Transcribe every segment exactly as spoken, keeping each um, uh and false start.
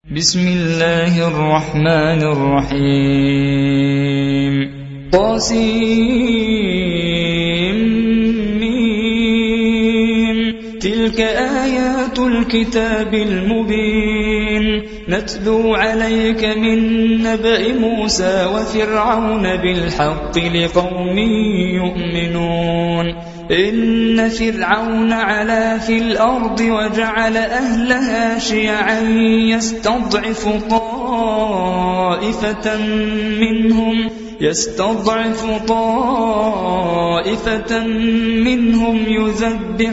بسم الله الرحمن الرحيم طاسيم تلك آيات الكتاب المبين نتلو عليك من نبأ موسى وفرعون بالحق لقوم يؤمنون إن فرعون علا في الأرض وجعل أهلها شيعا يستضعف طائفة منهم يستضعف طائفة منهم يذبح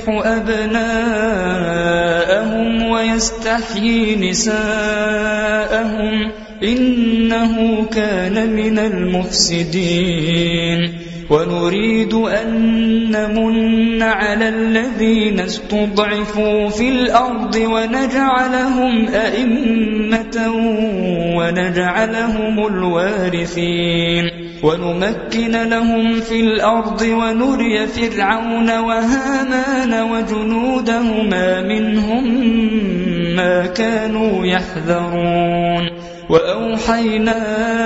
أبناءهم ويستحيي نساءهم إنه كان من المفسدين ونريد أن نمن على الذين استضعفوا في الأرض ونجعلهم أئمة ونجعلهم الوارثين ونمكن لهم في الأرض ونري فرعون وهامان وجنودهما منهم ما كانوا يحذرون وأوحينا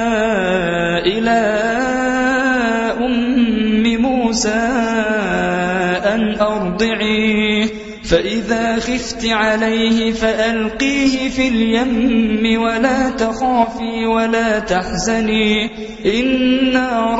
إلى موسى أن أرضعيه فإذا خفت عليه فألقيه في اليم ولا تخافي ولا تحزني إنا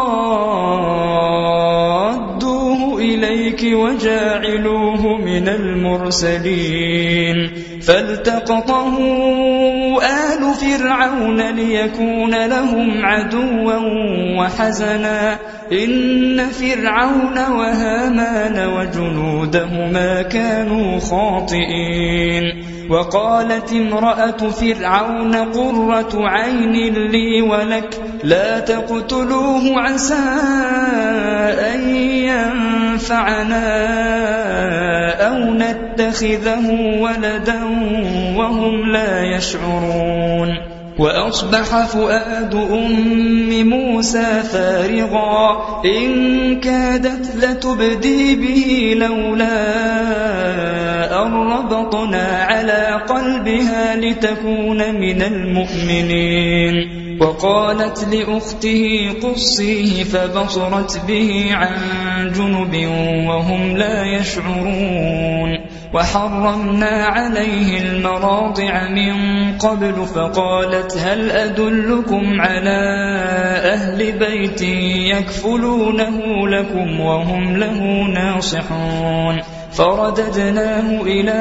رادوه إليك وجاعلوه من المرسلين فالتقطه آل فرعون ليكون لهم عدوا وحزنا إن فرعون وهامان وجنودهما كانوا خاطئين وقالت امرأة فرعون قرة عين لي ولك لا تقتلوه عسى أن ينفعنا أو نتخذه ولدا وهم لا يشعرون وأصبح فؤاد أم موسى فارغا إن كادت لتبدي به لولا أن ربطنا على قلبها لتكون من المؤمنين وقالت لأخته قصيه فبصرت به عن جنب وهم لا يشعرون وحرمنا عليه المراضع من قبل فقالت هل أدلكم على أهل بيت يكفلونه لكم وهم له ناصحون فرددناه إلى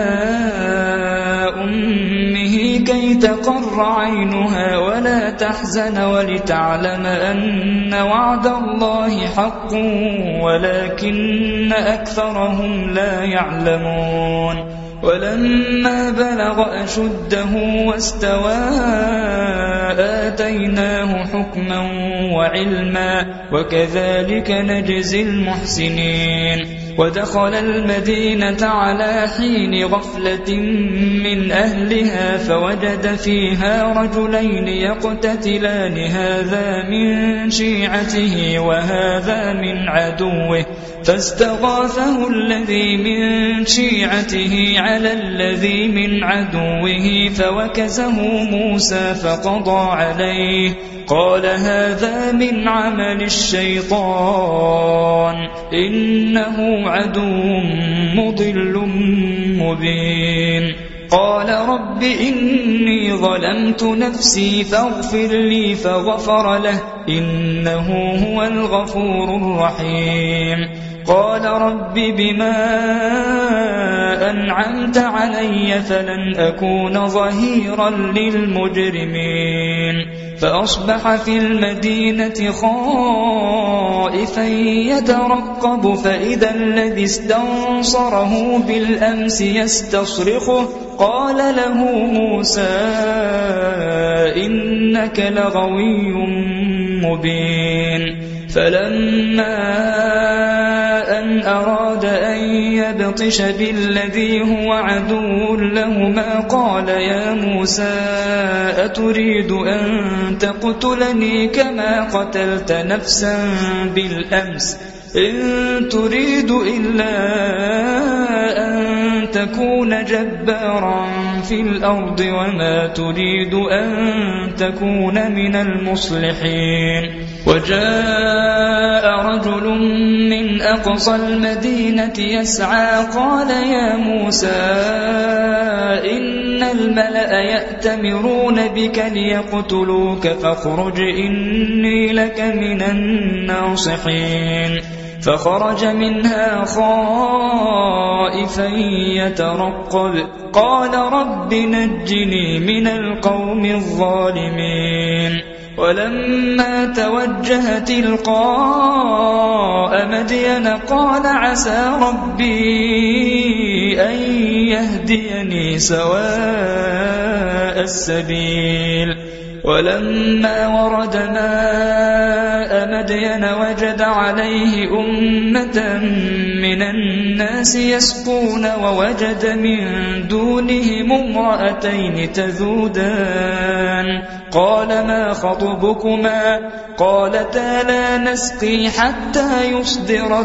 أمه كي تقر عينها ولا تحزن ولتعلم أن وعد الله حق ولكن أكثرهم لا يعلمون ولما بلغ أشده واستوى آتيناه حكما وعلما وكذلك نجزي المحسنين ودخل المدينة على حين غفلة من أهلها فوجد فيها رجلين يقتتلان هذا من شيعته وهذا من عدوه فاستغاثه الذي من شيعته على الذي من عدوه فوكزه موسى فقضى عليه قال هذا من عمل الشيطان إنه عدو مضل مبين قال رب إني ظلمت نفسي فاغفر لي فغفر له إنه هو الغفور الرحيم قال رب بما أنعمت علي فلن أكون ظهيرا للمجرمين فأصبح في المدينة خائفا يترقب فإذا الذي استنصره بالأمس يستصرخه قال له موسى إنك لغوي مبين فلما أن أراد أن يبطش بالذي هو عدو لهما قال يا موسى أتريد أن تقتلني كما قتلت نفسا بالأمس إن تريد إلا أن تكون جبارا في الأرض وما تريد أن تكون من المصلحين. وجاء رجل من أقصى المدينة يسعى قال يا موسى إن الملأ يأتمرون بك ليقتلوك فاخرج إني لك من الناصحين. فخرج منها خائفا يترقب قال رب نجني من القوم الظالمين. ولما توجه تلقاء مدين قال عسى ربي أن يهديني سواء السبيل. ولما ورد ماء مدين وجد عليه أمة من الناس يسقون ووجد من دونهم امرأتين تذودان قال ما خطبكما قالتا لا نسقي حتى يصدر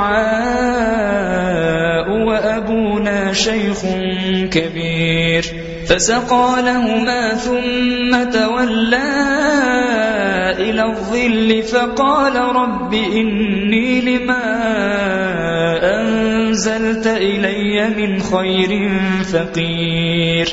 الرعاء وأبونا شيخ كبير. فسقى لهما ثم تولى إلى الظل فقال رب إني لما أنزلت إلي من خير فقير.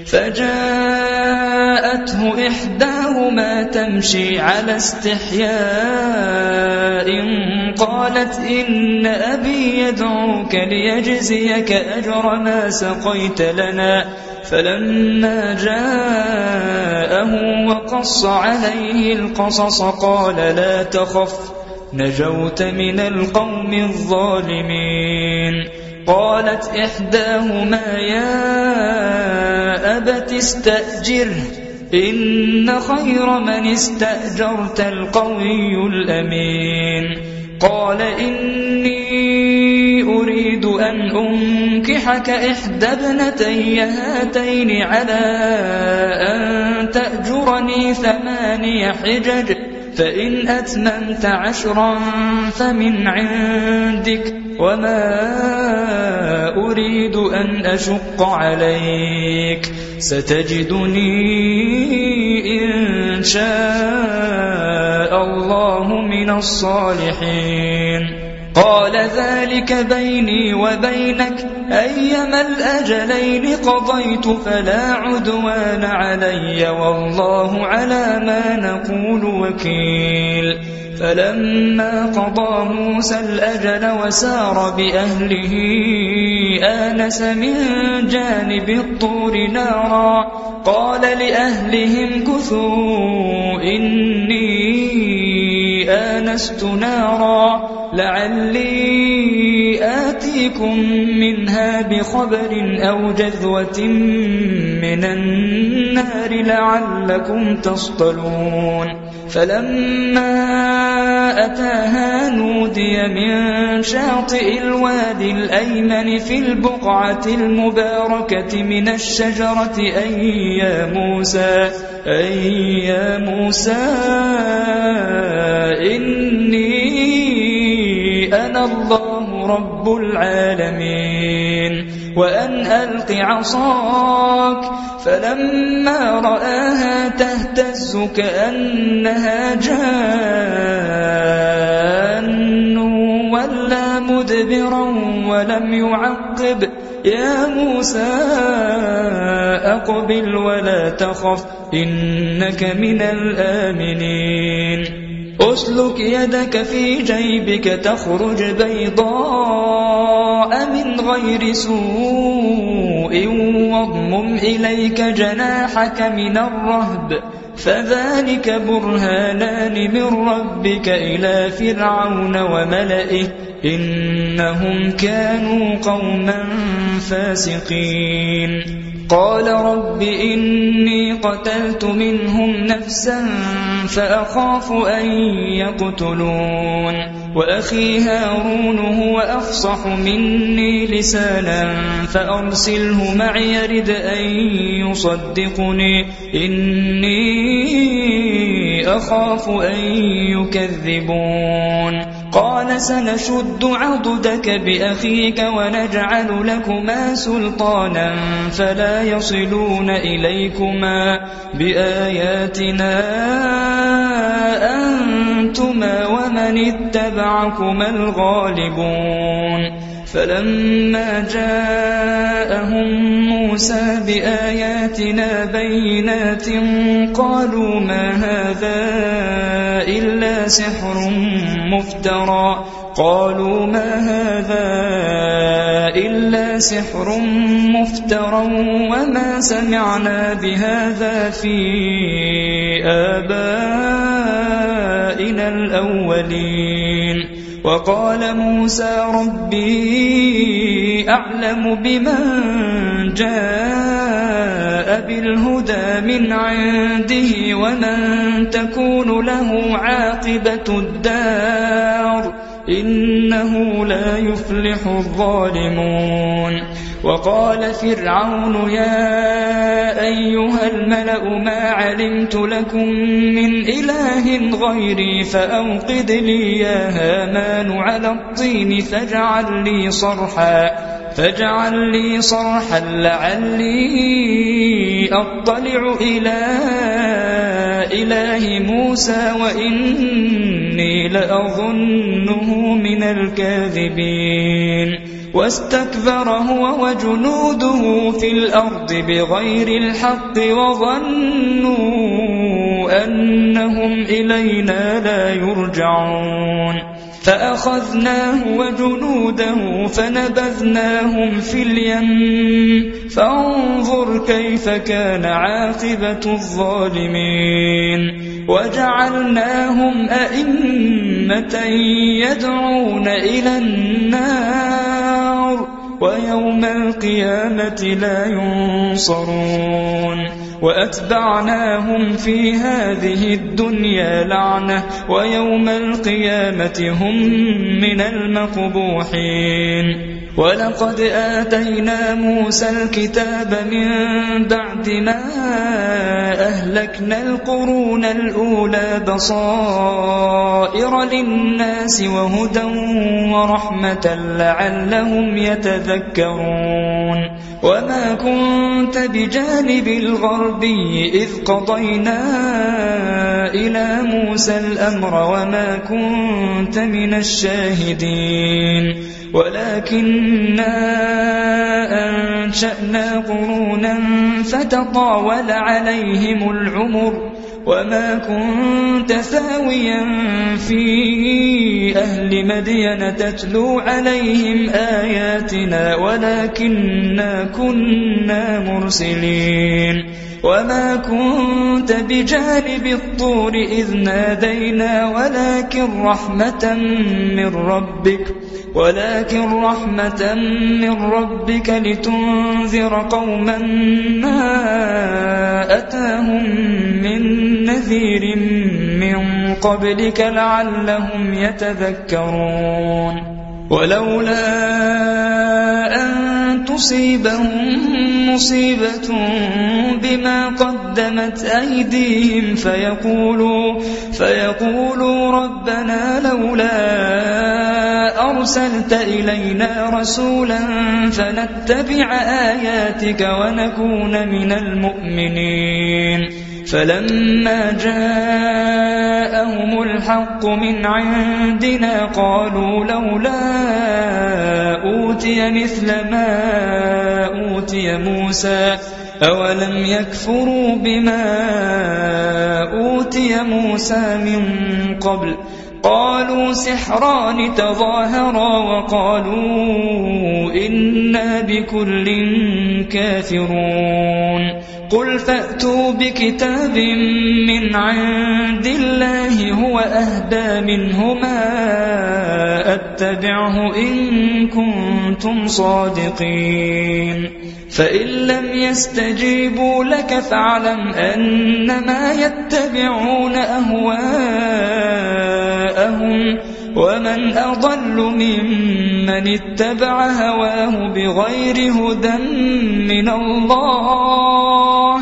فجاءته إحداهما تمشي على استحياء قالت إن أبي يدعوك ليجزيك أجر ما سقيت لنا. فلما جاءه وقص عليه القصص قال لا تخف نجوت من القوم الظالمين. قالت إحداهما يا أبت استأجره إن خير من استأجرت القوي الأمين. قال إني أريد أن أنكحك إحدى ابنتي هاتين على أن تأجرني ثماني حجج فإن أتممت عشرا فمن عندك وما أريد أن أشق عليك ستجدني إن شاء الله من الصالحين. قال ذلك بيني وبينك أيما الأجلين قضيت فلا عدوان علي والله على ما نقول وكيل. فلما قضى موسى الأجل وسار بأهله آنس من جانب الطور نارا قال لأهلهم كثوا إني آنست نارا لعلي آتيكم منها بخبر أو جذوة من النار لعلكم تصطلون. فلما أتاها نودي من شاطئ الوادي الأيمن في البقعة المباركة من الشجرة أي يا موسى أي يا موسى إني أنا الله رب العالمين وأن ألق عصاك. فلما رآها تهتز كأنها جان ولا مدبرا ولم يعقب يا موسى أقبل ولا تخف إنك من الآمنين. أسلك يدك في جيبك تخرج بيضاء من غير سوء واضمم إليك جناحك من الرهب فذلك برهانان من ربك إلى فرعون وملئه إنهم كانوا قوما فاسقين. قال رب إني قتلت منهم نفسا فأخاف أن يقتلون وأخي هارون هو أفصح مني لسانا فأرسله معي يرد أن يصدقني إني أخاف أن يكذبون. قال سنشد عضدك بأخيك ونجعل لكما سلطانا فلا يصلون إليكما بآياتنا أنتما ومن اتبعكما الغالبون فلما جاءهم موسى بآياتنا بينات قالوا ما هذا إلا سحر مفترى قالوا ما هذا إلا سحر مفترى وما سمعنا بهذا في آبائنا الأولين وقال موسى ربي أعلم بمن جاء بالهدى من عنده ومن تكون له عاقبة الدار إنه لا يفلح الظالمون وقال فرعون يا أيها الملأ ما علمت لكم من إله غيري فأوقد لي يا هامان على الطين فاجعل لي صرحا فاجعل لي صرحا لعلي أطلع إلى إله موسى وإني لأظنه من الكاذبين واستكبر هو وجنوده في الأرض بغير الحق وظنوا أنهم إلينا لا يرجعون فأخذناه وجنوده فنبذناهم في اليم فانظر كيف كان عاقبة الظالمين وجعلناهم أئمة يدعون إلى النار ويوم القيامة لا ينصرون وأتبعناهم في هذه الدنيا لعنة ويوم القيامة هم من المقبوحين ولقد آتينا موسى الكتاب من بعد ما أهلكنا القرون الأولى بصائر للناس وهدى ورحمة لعلهم يتذكرون وما كنت بجانب الغربي إذ قضينا إلى موسى الأمر وما كنت من الشاهدين ولكننا أنشأنا قرونا فتطاول عليهم العمر وما كنت ثاويا في أهل مدين تتلو عليهم آياتنا ولكننا كنا مرسلين وما كنت بجانب الطور إذ نادينا ولكن رحمة من ربك ولكن رحمة من ربك لتنذر قوما ما أتاهم من نذير من قبلك لعلهم يتذكرون ولولا أن تصيبهم مصيبة بما قدمت أيديهم فيقولوا, فيقولوا ربنا لولا أرسلت إلينا رسولا فنتبع آياتك ونكون من المؤمنين فلما جاءهم الحق من عندنا قالوا لولا أوتي مثل ما أوتي موسى أولم يكفروا بما أوتي موسى من قبل قالوا سحران تظاهرا وقالوا إنا بكل كافرون قل فأتوا بكتاب من عند الله هو أهدى منهما أتبعه إن كنتم صادقين فإن لم يستجيبوا لك فاعلم أنما يتبعون أهواءهم ومن أضل ممن اتبع هواه بغير هدى من الله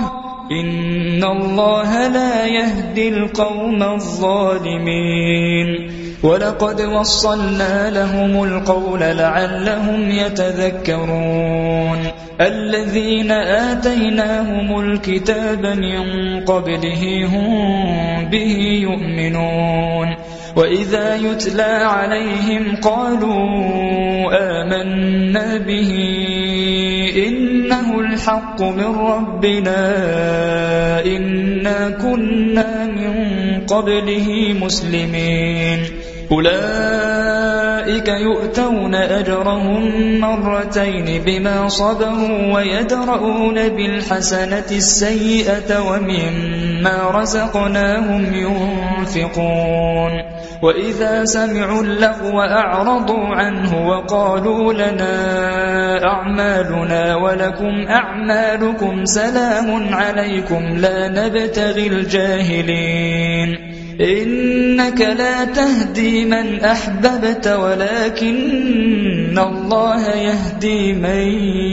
إن الله لا يهدي القوم الظالمين ولقد وصلنا لهم القول لعلهم يتذكرون الذين آتيناهم الكتاب من قبله هم به يؤمنون وإذا يتلى عليهم قالوا آمنا به إنه الحق من ربنا إنا كنا من قبله مسلمين أولئك يؤتون أجرهم مرتين بما صبروا ويدرؤون بالحسنة السيئة ومما رزقناهم ينفقون وإذا سمعوا اللغو أعرضوا عنه وقالوا لنا أعمالنا ولكم أعمالكم سلام عليكم لا نبتغي الجاهلين إنك لا تهدي من أحببت ولكن الله يهدي من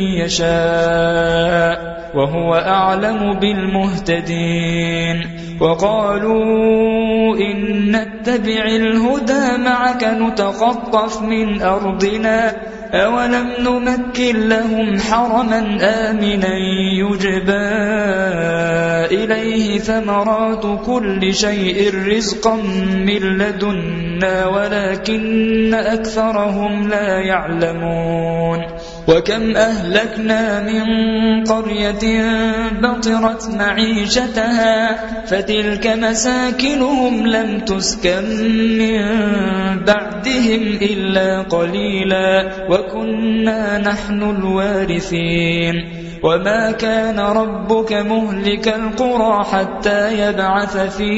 يشاء وهو أعلم بالمهتدين وقالوا إن نتبع الهدى معك نتخطف من أرضنا أولم نمكن لهم حرما آمنا يجبى إليه ثمرات كل شيء رزقا من لدنا ولكن أكثرهم لا يعلمون وكم أهلكنا من قرية بطرت معيشتها فتلك مساكنهم لم تسكن من بعدهم إلا قليلا وكنا نحن الوارثين وما كان ربك مهلك القرى حتى يبعث في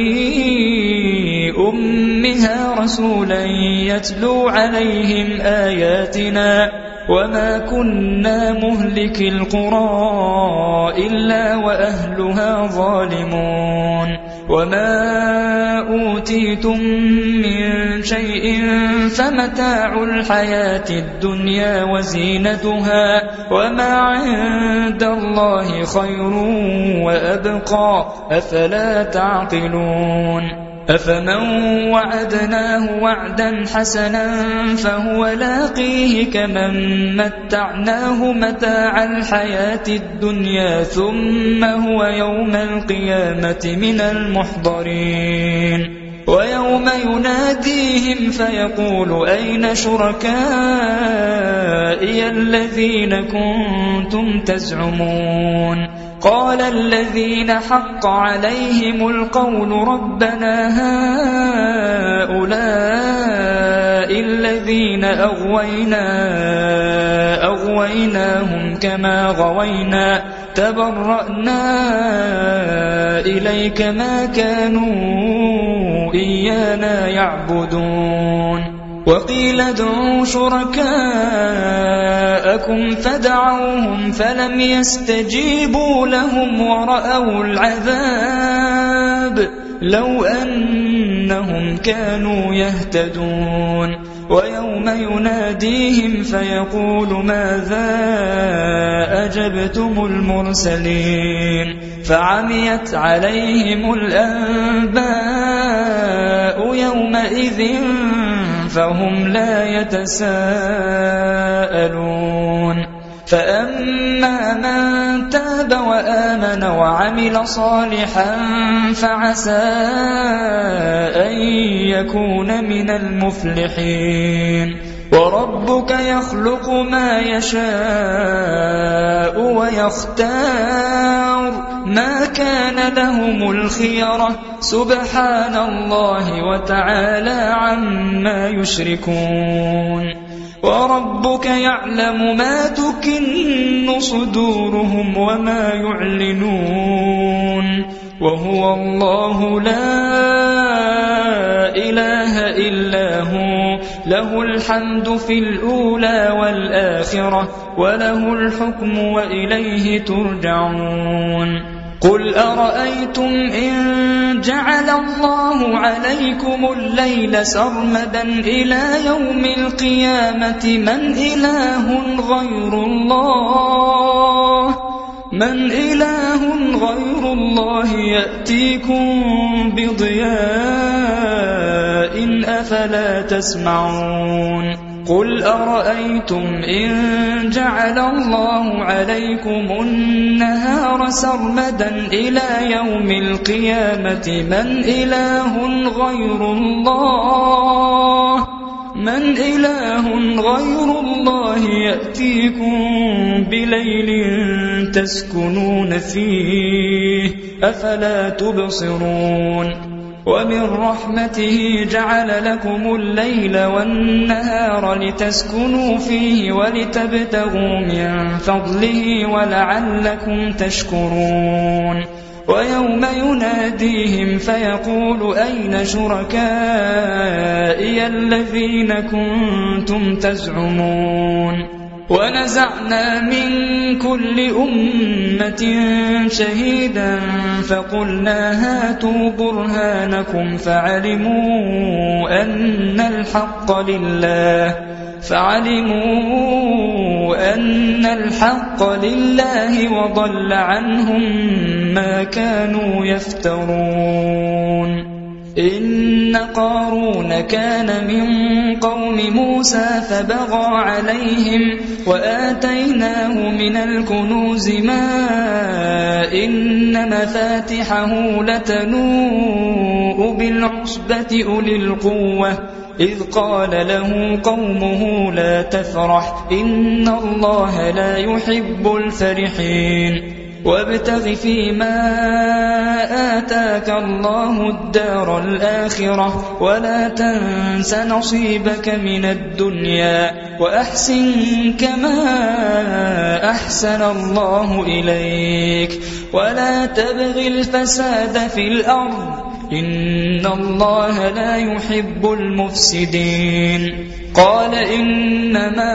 أمها رسولا يتلو عليهم آياتنا وما كنا مهلك القرى إلا وأهلها ظالمون وما أوتيتم من شيء فمتاع الحياة الدنيا وزينتها وما عند الله خير وأبقى أفلا تعقلون أفمن وعدناه وعدا حسنا فهو لاقيه كمن متعناه متاع الحياة الدنيا ثم هو يوم القيامة من المحضرين ويوم يناديهم فيقول أين شركائي الذين كنتم تزعمون قال الذين حق عليهم القول ربنا هؤلاء الذين أغوينا أغويناهم كما غوينا تبرأنا إليك ما كانوا إيانا يعبدون وقيل ادعوا شركاءكم فدعوهم فلم يستجيبوا لهم ورأوا العذاب لو أنهم كانوا يهتدون ويوم يناديهم فيقول ماذا أجبتم المرسلين فعميت عليهم الأنباء يومئذ فهم لا يتساءلون فأما من تاب وآمن وعمل صالحا فعسى أن يكون من المفلحين وربك يخلق ما يشاء ويختار ما كان لهم الخيرة سبحان الله وتعالى عما يشركون وربك يعلم ما تكن صدورهم وما يعلنون وهو الله لا إله إلا هو له الحمد في الأولى والآخرة وله الحكم وإليه ترجعون قل أرأيتم إن جعل الله عليكم الليل سرمدا إلى يوم القيامة من إله غير الله من إله غير الله يأتيكم بضياء أفلا تسمعون قل أرأيتم إن جعل الله عليكم النهار سرمدا إلى يوم القيامة من إله غير الله من إله غير الله يأتيكم بليل تسكنون فيه أفلا تبصرون ومن رحمته جعل لكم الليل والنهار لتسكنوا فيه ولتبتغوا من فضله ولعلكم تشكرون ويوم يناديهم فيقول أين شركائي الذين كنتم تزعمون ونزعنا من كل أمة شهيدا فقلنا هاتوا برهانكم فعلموا أن الحق لله فعلموا أن الحق لله وضل عنهم ما كانوا يفترون إن قارون كان من قوم موسى فبغى عليهم وآتيناه من الكنوز ما إن مفاتحه لتنوء بالعصبة أولي القوة إذ قال له قومه لا تفرح إن الله لا يحب الفرحين وابتغ فيما آتاك الله الدار الآخرة ولا تنس نصيبك من الدنيا وأحسن كما أحسن الله إليك ولا تبغ الفساد في الأرض إن الله لا يحب المفسدين قال إنما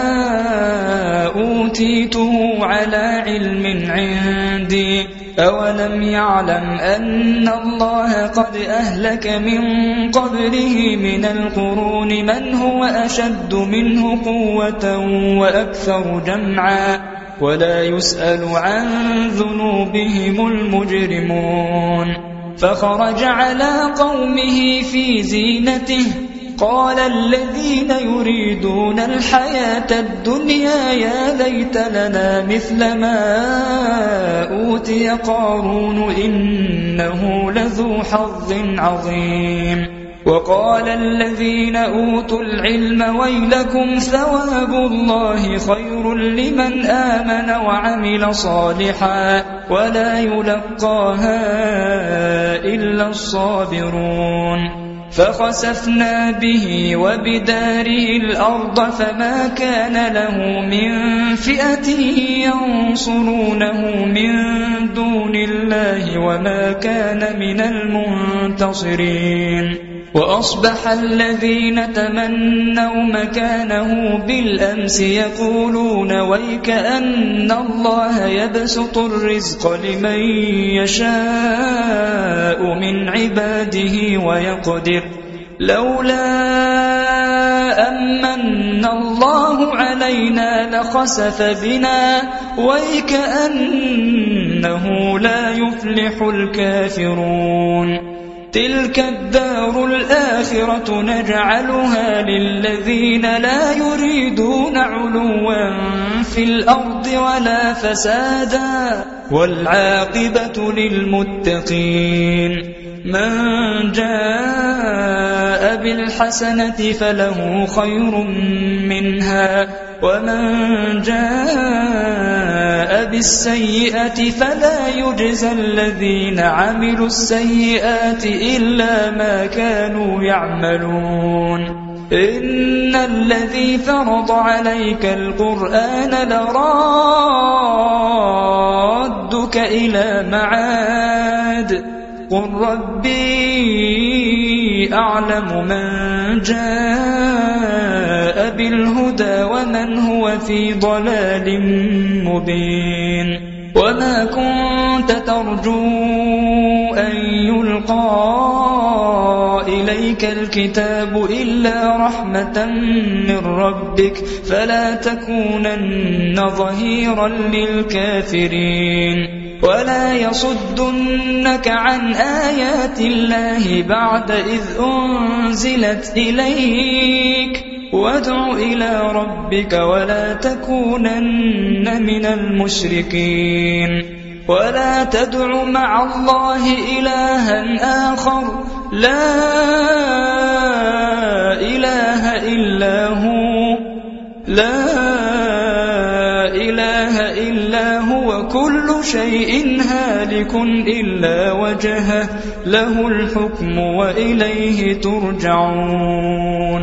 أوتيته على علم عندي أولم يعلم أن الله قد أهلك من قبله من القرون من هو أشد منه قوة وأكثر جمعا ولا يسأل عن ذنوبهم المجرمون فخرج على قومه في زينته قال الذين يريدون الحياة الدنيا يا ليت لنا مثل ما أوتي قارون إنه لذو حظ عظيم وقال الذين أوتوا العلم ويلكم ثواب الله خير لمن آمن وعمل صالحا ولا يلقاها إلا الصابرون فخسفنا به وبداره الأرض فما كان له من فئة ينصرونه من دون الله وما كان من المنتصرين وأصبح الذين تمنوا مكانه بالأمس يقولون ويك أن الله يبسط الرزق لمن يشاء من عباده ويقدر لولا أمن الله علينا لخسف بنا ويك أنه لا يفلح الكافرون تلك الدار الآخرة نجعلها للذين لا يريدون علوا في الأرض ولا فسادا والعاقبة للمتقين من جاء بالحسنة فله خير منها ومن جاء بالسيئة فلا يجزى الذين عملوا السيئات إلا ما كانوا يعملون إن الذي فرض عليك القرآن لرادك إلى معاد قل ربي أعلم من جاء بالهدى ومن هو في ضلال مبين وما كنت ترجو أن يلقى إليك يأتيك الكتاب إلا رحمة من ربك فلا تكونن ظهيرا للكافرين ولا يصدنك عن آيات الله بعد إذ أنزلت إليك وادع إلى ربك ولا تكونن من المشركين ولا تدع مع الله إلها آخر لا إله إلا هو لا إله إلا هو كل شيء هالك إلا وجهه له الحكم وإليه ترجعون